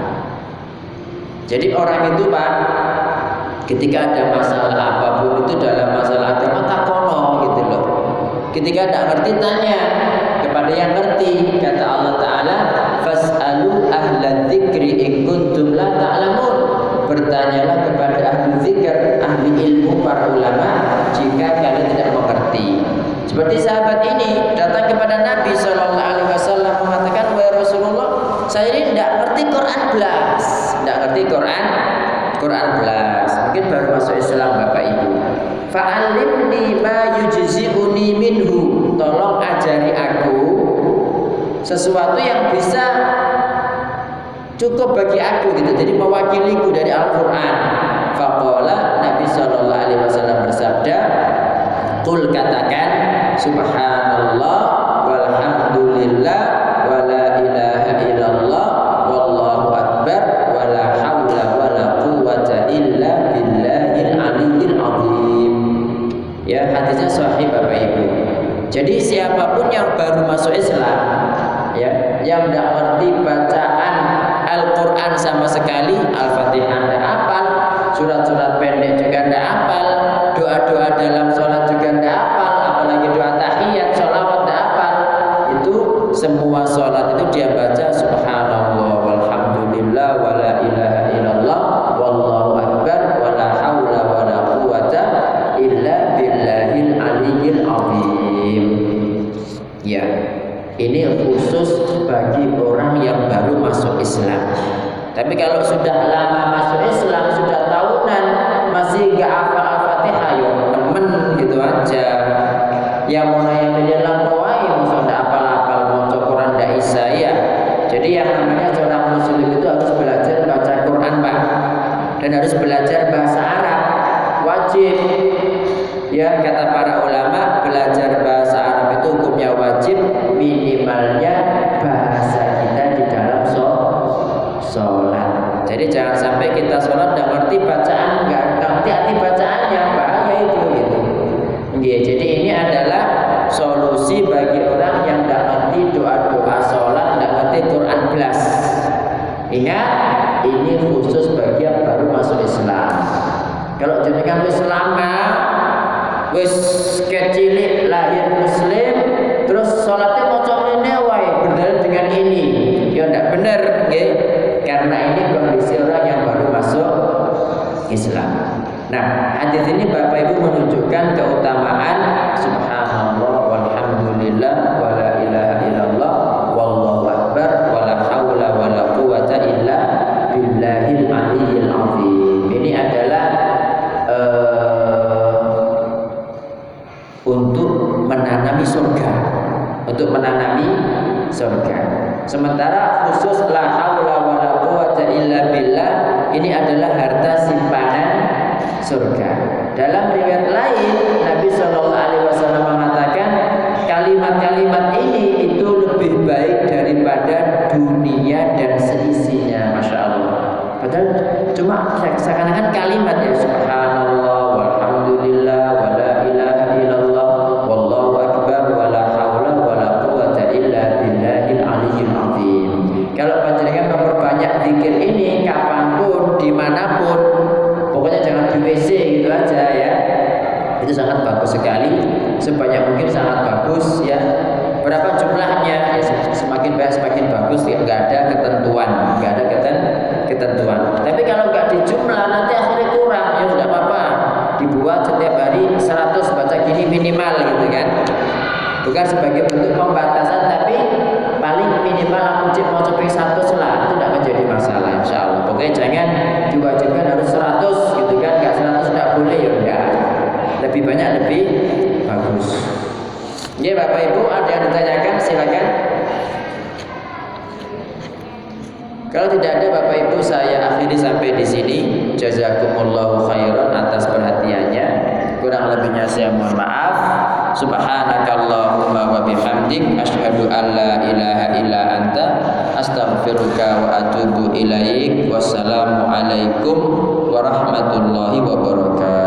Jadi orang itu Pak, ketika ada masalah apapun itu dalam masalah agama takono gitu loh. Ketika tidak ngerti tanya kepada yang ngerti. Kata Allah Ta'ala, fas'alu ahla dzikri in kuntum la ta'lamun. Bertanyalah kepada ahli zikr, ahli ilmu, para ulama, jika kalian tidak mengerti. Seperti sahabat ini datang kepada Nabi SAW mengatakan, wahai Rasulullah, saya ini tidak ngerti Quran belas, tidak ngerti Quran belas, mungkin baru masuk Islam Bapak Ibu. Fa'alimni ma yujzi'uni minhu. Tolong ajari aku sesuatu yang bisa cukup bagi aku gitu. Jadi mewakiliku dari Al-Qur'an. Faqala, Nabi sallallahu alaihi wasallam bersabda, qul, katakan, subhanallah walhamdulillah wala ilaha illallah wallahu akbar wala haula wala quwwata illa billahil aliyyil azim. Ya, hadisnya sahih Bapak Ibu. Jadi siapapun yang baru masuk Islam, ya, yang tidak ngerti bacaan Al-Quran sama sekali, Al-Fatihah tidak hafal, surat-surat pendek juga tidak hafal, doa-doa dalam sholat juga tidak hafal, apalagi doa tahiyat, sholawat tidak hafal, itu semua sholat itu dia baca subhanallah walhamdulillah wala ilaha illallah wallahu akbar wala haula wala quwwata illa billahil aliyyil azim. Ya, ini khusus bagi orang yang baru masuk Islam. Tapi kalau sudah lama masuk Islam, sudah tahunan, masih gak hafal Al-Fatihah, ya temen gitu aja. Ya mau nanya dia lampauai, maksud ndak hafal-hafal, mau Quran ndak isa ya. Jadi yang namanya seorang muslim itu harus belajar baca Quran Pak, dan harus belajar bahasa Arab, wajib. Ya, kata para ulama, belajar bahasa Arab itu hukumnya wajib, minimalnya bahasa kita di dalam sholat. Jadi jangan sampai kita sholat nggak ngerti bacaan, nggak ngerti arti bacaannya, bahaya itu gitu. Ya, jadi ini adalah solusi bagi orang yang nggak ngerti doa-doa sholat, nggak ngerti Quran belas. Ingat, ini khusus bagi yang baru masuk Islam. Kalau jenengan Islam wis kecilik lahir muslim terus salatnya maca ngene wae berdalil dengan ini. Ya ndak bener nggih. Karena ini kondisi orang yang baru masuk Islam. Nah, hadis ini Bapak Ibu menunjukkan keutamaan subhanallah walhamdulillah wala ilaha illallah wallahu akbar wala haula wala quwata illa billahil aliyyil azim. Ini adalah untuk menanami surga, untuk menanami surga. Sementara khusus la haula wala quwata illa billah ini adalah harta simpanan surga. Dalam riwayat lain Nabi Shallallahu Alaihi Wasallam mengatakan kalimat-kalimat ini itu lebih baik daripada dunia dan seisinya. Masya Allah. Padahal cuma seakan-akan kalimat ya subhanallah walhamdulillah wala ilaha illallah wallahu akbar wala haula wala quwata illa billahil aliyyil azim. Kalau panjenengan memperbanyak zikir ini kapanpun dimanapun, pokoknya jangan di WC gitu aja ya. Itu sangat bagus sekali, sebanyak mungkin sangat bagus ya. Berapa jumlahnya? Ya semakin banyak semakin bagus, ya nggak ada ketentuan, nggak ada ketentuan. Tapi kalau nggak dijumlah nanti akhirnya kurang, ya sudah apa-apa. Dibuat setiap hari 100 baca gini minimal gitu kan. Bukan sebagai bentuk pembatasan, tapi paling minimal aku mau coba 100 lah, itu tidak menjadi masalah insya Allah. Pokoknya jangan diwajibkan harus 100 gitu kan, nggak 100 tidak boleh ya udah. Lebih banyak lebih bagus. Ya Bapak Ibu, ada yang ditanyakan silakan. Kalau tidak ada Bapak Ibu, saya akhiri sampai di sini. Jazakumullahu khairan atas perhatiannya. Kurang lebihnya saya mohon maaf. Subhanakallahumma wa bihamdik asyhadu an la ilaha illa anta astaghfiruka wa atubu ilaik. Wassalamu alaikum warahmatullahi wabarakatuh.